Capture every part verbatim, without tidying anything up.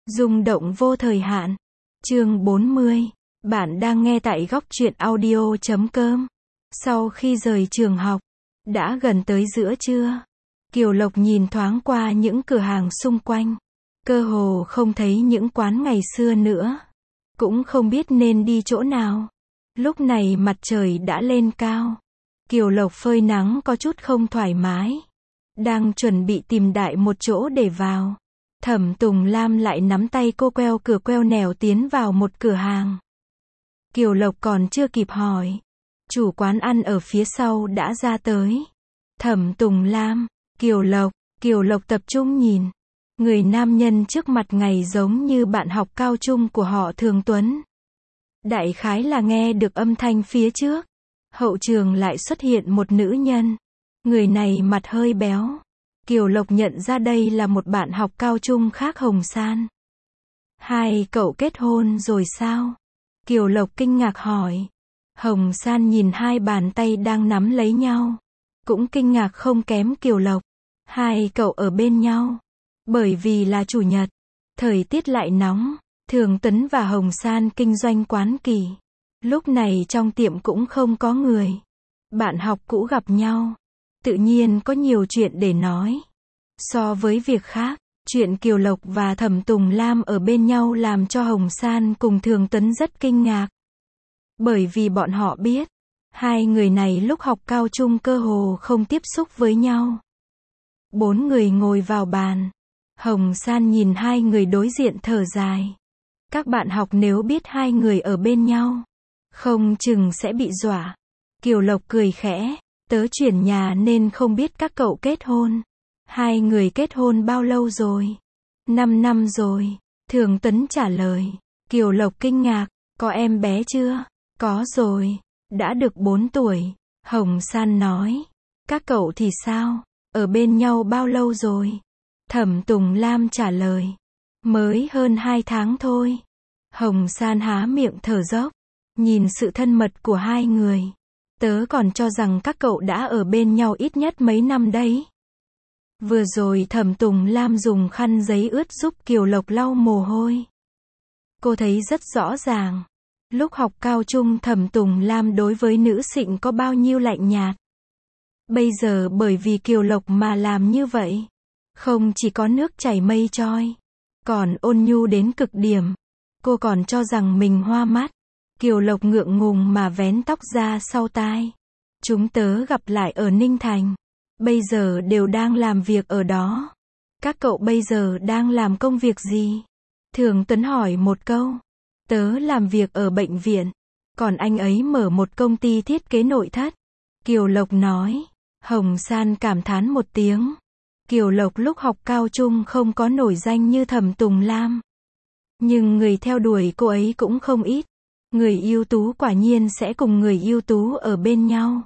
Rung động vô thời hạn. Chương bốn mươi. Bạn đang nghe tại góc truyện audio chấm com. Sau khi rời trường học, đã gần tới giữa trưa. Kiều Lộc nhìn thoáng qua những cửa hàng xung quanh. Cơ hồ không thấy những quán ngày xưa nữa. Cũng không biết nên đi chỗ nào. Lúc này mặt trời đã lên cao. Kiều Lộc phơi nắng có chút không thoải mái. Đang chuẩn bị tìm đại một chỗ để vào. Thẩm Tùng Lam lại nắm tay cô queo cửa queo nẻo tiến vào một cửa hàng. Kiều Lộc còn chưa kịp hỏi. Chủ quán ăn ở phía sau đã ra tới. Thẩm Tùng Lam, Kiều Lộc, Kiều Lộc tập trung nhìn. Người nam nhân trước mặt ngày giống như bạn học cao trung của họ Thường Tuấn. Đại khái là nghe được âm thanh phía trước. Hậu trường lại xuất hiện một nữ nhân. Người này mặt hơi béo. Kiều Lộc nhận ra đây là một bạn học cao trung khác Hồng San. Hai cậu kết hôn rồi sao? Kiều Lộc kinh ngạc hỏi. Hồng San nhìn hai bàn tay đang nắm lấy nhau. Cũng kinh ngạc không kém Kiều Lộc. Hai cậu ở bên nhau. Bởi vì là chủ nhật. Thời tiết lại nóng. Thường Tuấn và Hồng San kinh doanh quán kỳ. Lúc này trong tiệm cũng không có người. Bạn học cũ gặp nhau. Tự nhiên có nhiều chuyện để nói. So với việc khác, chuyện Kiều Lộc và Thẩm Tùng Lam ở bên nhau làm cho Hồng San cùng Thường Tuấn rất kinh ngạc. Bởi vì bọn họ biết, hai người này lúc học cao trung cơ hồ không tiếp xúc với nhau. Bốn người ngồi vào bàn. Hồng San nhìn hai người đối diện thở dài. Các bạn học nếu biết hai người ở bên nhau, không chừng sẽ bị dọa. Kiều Lộc cười khẽ. Tớ chuyển nhà nên không biết các cậu kết hôn. Hai người kết hôn bao lâu rồi? Năm năm rồi. Thường Tuấn trả lời. Kiều Lộc kinh ngạc. Có em bé chưa? Có rồi. Đã được bốn tuổi. Hồng San nói. Các cậu thì sao? Ở bên nhau bao lâu rồi? Thẩm Tùng Lam trả lời. Mới hơn hai tháng thôi. Hồng San há miệng thở dốc. Nhìn sự thân mật của hai người. Tớ còn cho rằng các cậu đã ở bên nhau ít nhất mấy năm đấy. Vừa rồi Thẩm Tùng Lam dùng khăn giấy ướt giúp Kiều Lộc lau mồ hôi. Cô thấy rất rõ ràng. Lúc học cao trung Thẩm Tùng Lam đối với nữ sinh có bao nhiêu lạnh nhạt. Bây giờ bởi vì Kiều Lộc mà làm như vậy. Không chỉ có nước chảy mây trôi. Còn ôn nhu đến cực điểm. Cô còn cho rằng mình hoa mắt. Kiều Lộc ngượng ngùng mà vén tóc ra sau tai. Chúng tớ gặp lại ở Ninh Thành. Bây giờ đều đang làm việc ở đó. Các cậu bây giờ đang làm công việc gì? Thường Tuấn hỏi một câu. Tớ làm việc ở bệnh viện. Còn anh ấy mở một công ty thiết kế nội thất. Kiều Lộc nói. Hồng San cảm thán một tiếng. Kiều Lộc lúc học cao trung không có nổi danh như Thẩm Tùng Lam. Nhưng người theo đuổi cô ấy cũng không ít. Người ưu tú quả nhiên sẽ cùng người ưu tú ở bên nhau.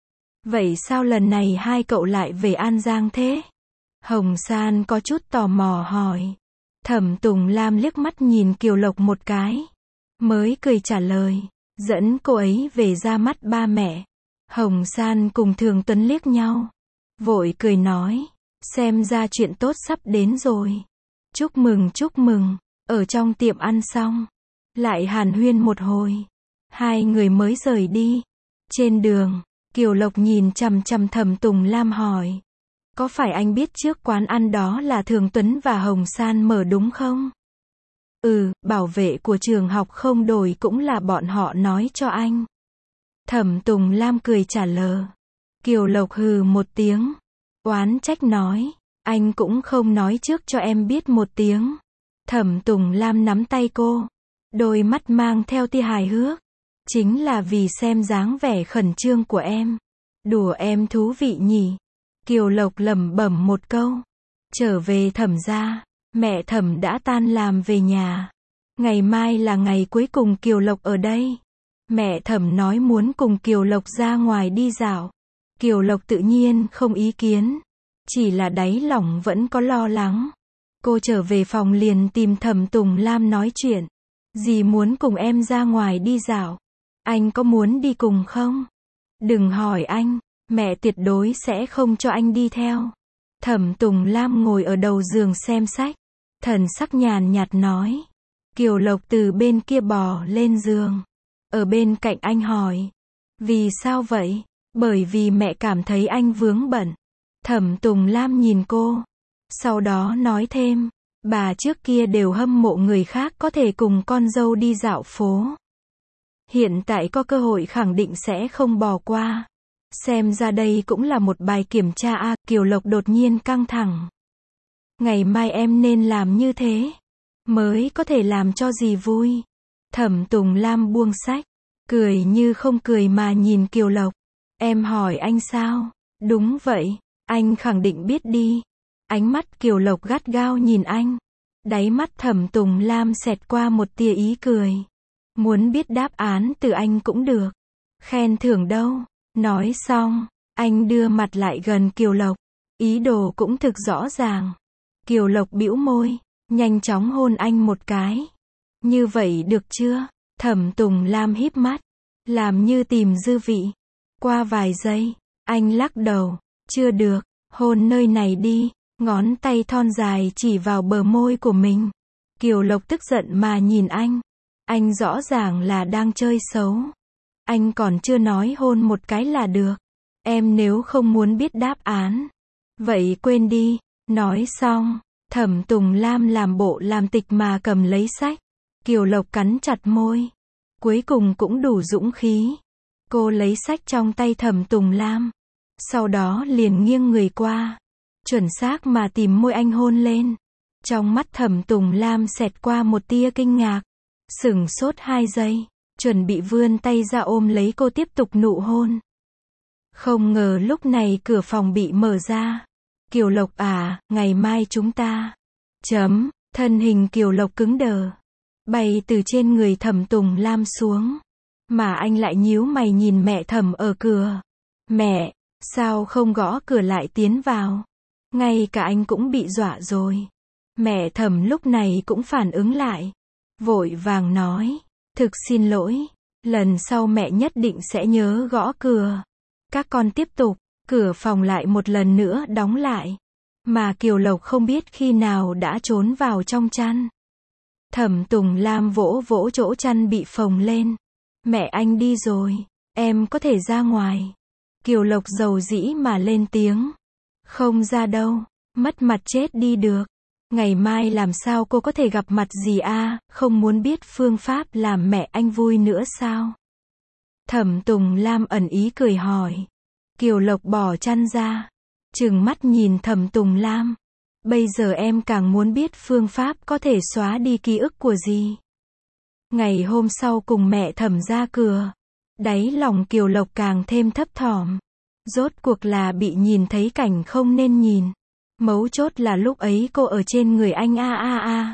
Vậy sao lần này hai cậu lại về An Giang thế? Hồng San có chút tò mò hỏi. Thẩm Tùng Lam liếc mắt nhìn Kiều Lộc một cái. Mới cười trả lời. Dẫn cô ấy về ra mắt ba mẹ. Hồng San cùng Thường Tuấn liếc nhau. Vội cười nói. Xem ra chuyện tốt sắp đến rồi. Chúc mừng chúc mừng. Ở trong tiệm ăn xong. Lại hàn huyên một hồi. Hai người mới rời đi. Trên đường, Kiều Lộc nhìn chằm chằm Thẩm Tùng Lam hỏi. Có phải anh biết trước quán ăn đó là Thường Tuấn và Hồng San mở đúng không? Ừ, bảo vệ của trường học không đổi cũng là bọn họ nói cho anh. Thẩm Tùng Lam cười trả lời. Kiều Lộc hừ một tiếng. Oán trách nói. Anh cũng không nói trước cho em biết một tiếng. Thẩm Tùng Lam nắm tay cô. Đôi mắt mang theo tia hài hước. Chính là vì xem dáng vẻ khẩn trương của em. Đùa em thú vị nhỉ. Kiều Lộc lẩm bẩm một câu. Trở về Thẩm gia. Mẹ Thẩm đã tan làm về nhà. Ngày mai là ngày cuối cùng Kiều Lộc ở đây. Mẹ Thẩm nói muốn cùng Kiều Lộc ra ngoài đi dạo. Kiều Lộc tự nhiên không ý kiến. Chỉ là đáy lòng vẫn có lo lắng. Cô trở về phòng liền tìm Thẩm Tùng Lam nói chuyện. Dì muốn cùng em ra ngoài đi dạo. Anh có muốn đi cùng không? Đừng hỏi anh. Mẹ tuyệt đối sẽ không cho anh đi theo. Thẩm Tùng Lam ngồi ở đầu giường xem sách. Thần sắc nhàn nhạt nói. Kiều Lộc từ bên kia bò lên giường. Ở bên cạnh anh hỏi. Vì sao vậy? Bởi vì mẹ cảm thấy anh vướng bận. Thẩm Tùng Lam nhìn cô. Sau đó nói thêm. Bà trước kia đều hâm mộ người khác có thể cùng con dâu đi dạo phố. Hiện tại có cơ hội khẳng định sẽ không bỏ qua. Xem ra đây cũng là một bài kiểm tra a. À, Kiều Lộc đột nhiên căng thẳng. Ngày mai em nên làm như thế. Mới có thể làm cho dì vui. Thẩm Tùng Lam buông sách. Cười như không cười mà nhìn Kiều Lộc. Em hỏi anh sao? Đúng vậy. Anh khẳng định biết đi. Ánh mắt Kiều Lộc gắt gao nhìn anh. Đáy mắt Thẩm Tùng Lam xẹt qua một tia ý cười. Muốn biết đáp án từ anh cũng được. Khen thưởng đâu? Nói xong, anh đưa mặt lại gần Kiều Lộc. Ý đồ cũng thực rõ ràng. Kiều Lộc bĩu môi, nhanh chóng hôn anh một cái. Như vậy được chưa? Thẩm Tùng Lam híp mắt, làm như tìm dư vị. Qua vài giây, anh lắc đầu. Chưa được, hôn nơi này đi. Ngón tay thon dài chỉ vào bờ môi của mình. Kiều Lộc tức giận mà nhìn anh. Anh rõ ràng là đang chơi xấu. Anh còn chưa nói hôn một cái là được. Em nếu không muốn biết đáp án, vậy quên đi. Nói xong, Thẩm Tùng Lam làm bộ làm tịch mà cầm lấy sách. Kiều Lộc cắn chặt môi. Cuối cùng cũng đủ dũng khí. Cô lấy sách trong tay Thẩm Tùng Lam. Sau đó liền nghiêng người qua. Chuẩn xác mà tìm môi anh hôn lên. Trong mắt Thẩm Tùng Lam xẹt qua một tia kinh ngạc. Sửng sốt hai giây. Chuẩn bị vươn tay ra ôm lấy cô tiếp tục nụ hôn. Không ngờ lúc này cửa phòng bị mở ra. Kiều Lộc à, ngày mai chúng ta. Chấm, thân hình Kiều Lộc cứng đờ. Bay từ trên người Thẩm Tùng Lam xuống. Mà anh lại nhíu mày nhìn mẹ Thẩm ở cửa. Mẹ, sao không gõ cửa lại tiến vào? Ngay cả anh cũng bị dọa rồi. Mẹ Thẩm lúc này cũng phản ứng lại. Vội vàng nói. Thực xin lỗi. Lần sau mẹ nhất định sẽ nhớ gõ cửa. Các con tiếp tục. Cửa phòng lại một lần nữa đóng lại. Mà Kiều Lộc không biết khi nào đã trốn vào trong chăn. Thẩm Tùng Lam vỗ vỗ chỗ chăn bị phồng lên. Mẹ anh đi rồi. Em có thể ra ngoài. Kiều Lộc dầu dĩ mà lên tiếng. Không ra đâu. Mất mặt chết đi được. Ngày mai làm sao cô có thể gặp mặt dì a? Không muốn biết phương pháp làm mẹ anh vui nữa sao? Thẩm Tùng Lam ẩn ý cười hỏi. Kiều Lộc bỏ chăn ra. Trừng mắt nhìn Thẩm Tùng Lam. Bây giờ em càng muốn biết phương pháp có thể xóa đi ký ức của dì. Ngày hôm sau cùng mẹ Thẩm ra cửa. Đáy lòng Kiều Lộc càng thêm thấp thỏm. Rốt cuộc là bị nhìn thấy cảnh không nên nhìn. Mấu chốt là lúc ấy cô ở trên người anh a a a.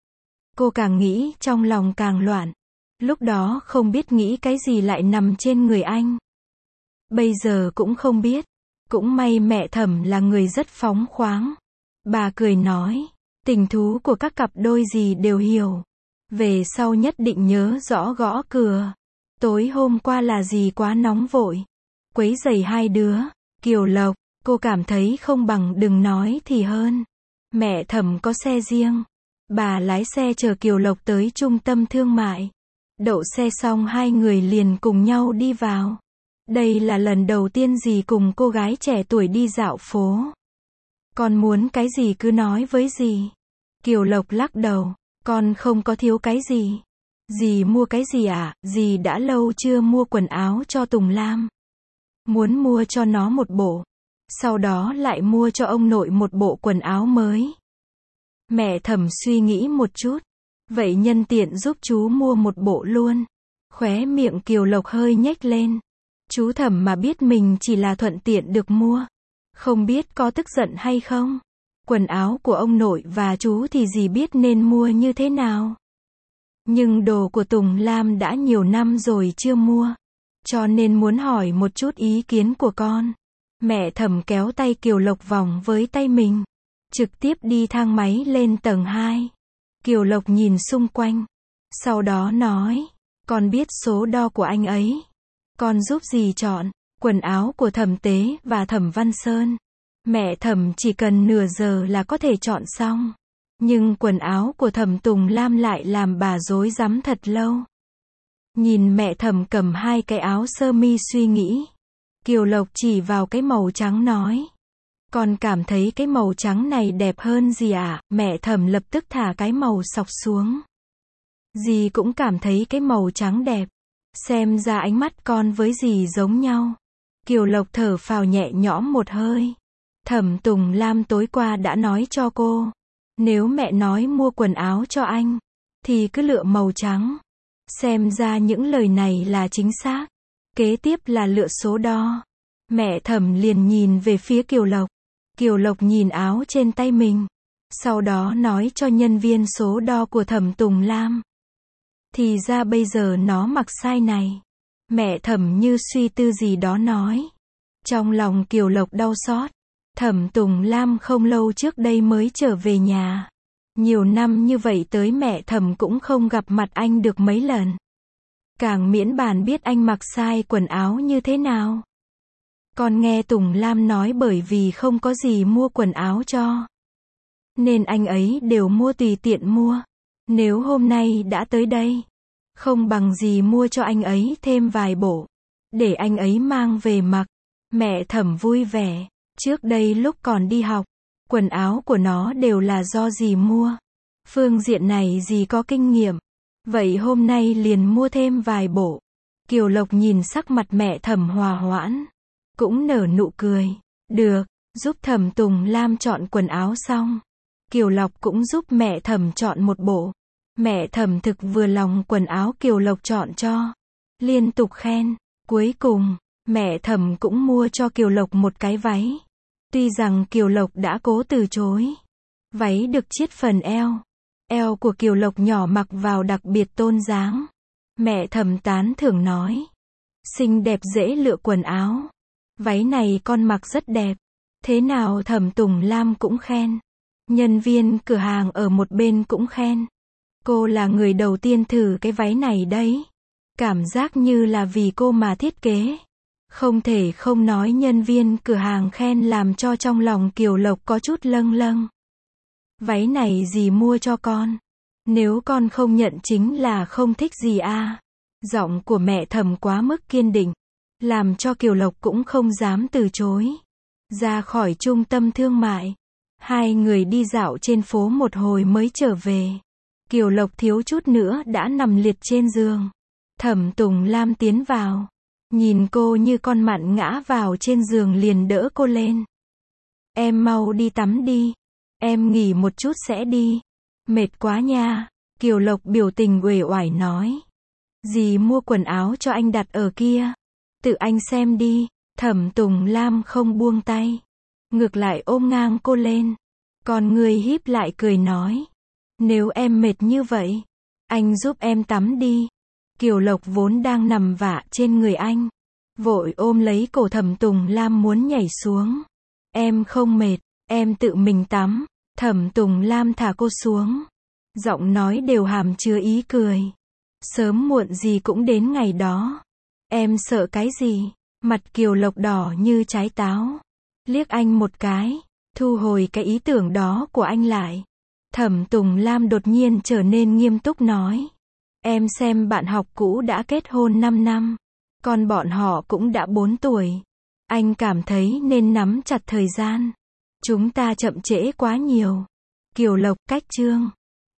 Cô càng nghĩ trong lòng càng loạn. Lúc đó không biết nghĩ cái gì lại nằm trên người anh. Bây giờ cũng không biết. Cũng may mẹ Thẩm là người rất phóng khoáng. Bà cười nói. Tình thú của các cặp đôi gì đều hiểu. Về sau nhất định nhớ rõ gõ cửa. Tối hôm qua là gì quá nóng vội. Quấy rầy hai đứa. Kiều Lộc, cô cảm thấy không bằng đừng nói thì hơn. Mẹ Thẩm có xe riêng. Bà lái xe chở Kiều Lộc tới trung tâm thương mại. Đậu xe xong hai người liền cùng nhau đi vào. Đây là lần đầu tiên dì cùng cô gái trẻ tuổi đi dạo phố. Con muốn cái gì cứ nói với dì. Kiều Lộc lắc đầu. Con không có thiếu cái gì. Dì mua cái gì à? Dì đã lâu chưa mua quần áo cho Tùng Lam. Muốn mua cho nó một bộ. Sau đó lại mua cho ông nội một bộ quần áo mới. Mẹ Thẩm suy nghĩ một chút. Vậy nhân tiện giúp chú mua một bộ luôn. Khóe miệng Kiều Lộc hơi nhếch lên. Chú Thẩm mà biết mình chỉ là thuận tiện được mua. Không biết có tức giận hay không? Quần áo của ông nội và chú thì dì biết nên mua như thế nào. Nhưng đồ của Tùng Lam đã nhiều năm rồi chưa mua. Cho nên muốn hỏi một chút ý kiến của con. Mẹ Thẩm kéo tay Kiều Lộc vòng với tay mình. Trực tiếp đi thang máy lên tầng hai. Kiều Lộc nhìn xung quanh. Sau đó nói. Con biết số đo của anh ấy. Con giúp dì chọn. Quần áo của Thẩm Tế và Thẩm Văn Sơn. Mẹ Thẩm chỉ cần nửa giờ là có thể chọn xong. Nhưng quần áo của Thẩm Tùng Lam lại làm bà rối rắm thật lâu. Nhìn mẹ Thẩm cầm hai cái áo sơ mi suy nghĩ. Kiều Lộc chỉ vào cái màu trắng nói. Con cảm thấy cái màu trắng này đẹp hơn gì ạ? À? Mẹ Thẩm lập tức thả cái màu sọc xuống. Dì cũng cảm thấy cái màu trắng đẹp. Xem ra ánh mắt con với dì giống nhau. Kiều Lộc thở phào nhẹ nhõm một hơi. Thẩm Tùng Lam tối qua đã nói cho cô. Nếu mẹ nói mua quần áo cho anh, thì cứ lựa màu trắng. Xem ra những lời này là chính xác. Kế tiếp là lựa số đo. Mẹ Thẩm liền nhìn về phía Kiều Lộc. Kiều Lộc nhìn áo trên tay mình. Sau đó nói cho nhân viên số đo của Thẩm Tùng Lam. Thì ra bây giờ nó mặc size này. Mẹ Thẩm như suy tư gì đó nói. Trong lòng Kiều Lộc đau xót. Thẩm Tùng Lam không lâu trước đây mới trở về nhà. Nhiều năm như vậy tới mẹ Thẩm cũng không gặp mặt anh được mấy lần. Càng miễn bàn biết anh mặc size quần áo như thế nào. Còn nghe Tùng Lam nói bởi vì không có gì mua quần áo cho. Nên anh ấy đều mua tùy tiện mua. Nếu hôm nay đã tới đây, không bằng gì mua cho anh ấy thêm vài bộ. Để anh ấy mang về mặc. Mẹ Thẩm vui vẻ. Trước đây lúc còn đi học, quần áo của nó đều là do dì mua. Phương diện này dì có kinh nghiệm. Vậy hôm nay liền mua thêm vài bộ. Kiều Lộc nhìn sắc mặt mẹ Thẩm hòa hoãn. Cũng nở nụ cười. Được, giúp Thẩm Tùng Lam chọn quần áo xong. Kiều Lộc cũng giúp mẹ Thẩm chọn một bộ. Mẹ Thẩm thực vừa lòng quần áo Kiều Lộc chọn cho. Liên tục khen. Cuối cùng, mẹ Thẩm cũng mua cho Kiều Lộc một cái váy. Tuy rằng Kiều Lộc đã cố từ chối. Váy được chiết phần eo. Eo của Kiều Lộc nhỏ mặc vào đặc biệt tôn dáng. Mẹ Thẩm tán thưởng nói. Xinh đẹp dễ lựa quần áo. Váy này con mặc rất đẹp. Thế nào Thẩm Tùng Lam cũng khen. Nhân viên cửa hàng ở một bên cũng khen. Cô là người đầu tiên thử cái váy này đấy. Cảm giác như là vì cô mà thiết kế. Không thể không nói nhân viên cửa hàng khen làm cho trong lòng Kiều Lộc có chút lâng lâng. Váy này dì mua cho con. Nếu con không nhận chính là không thích gì à. Giọng của mẹ Thẩm quá mức kiên định. Làm cho Kiều Lộc cũng không dám từ chối. Ra khỏi trung tâm thương mại. Hai người đi dạo trên phố một hồi mới trở về. Kiều Lộc thiếu chút nữa đã nằm liệt trên giường. Thẩm Tùng Lam tiến vào. Nhìn cô như con mặn ngã vào trên giường liền đỡ cô lên. Em mau đi tắm đi. Em nghỉ một chút sẽ đi. Mệt quá nha. Kiều Lộc biểu tình uể oải nói. Dì mua quần áo cho anh đặt ở kia. Tự anh xem đi. Thẩm Tùng Lam không buông tay. Ngược lại ôm ngang cô lên. Còn người híp lại cười nói. Nếu em mệt như vậy, anh giúp em tắm đi. Kiều Lộc vốn đang nằm vạ trên người anh. Vội ôm lấy cổ Thẩm Tùng Lam muốn nhảy xuống. Em không mệt, em tự mình tắm. Thẩm Tùng Lam thả cô xuống. Giọng nói đều hàm chứa ý cười. Sớm muộn gì cũng đến ngày đó. Em sợ cái gì? Mặt Kiều Lộc đỏ như trái táo. Liếc anh một cái. Thu hồi cái ý tưởng đó của anh lại. Thẩm Tùng Lam đột nhiên trở nên nghiêm túc nói. Em xem bạn học cũ đã kết hôn năm năm. Còn bọn họ cũng đã bốn tuổi. Anh cảm thấy nên nắm chặt thời gian. Chúng ta chậm trễ quá nhiều. Kiều Lộc cách chương.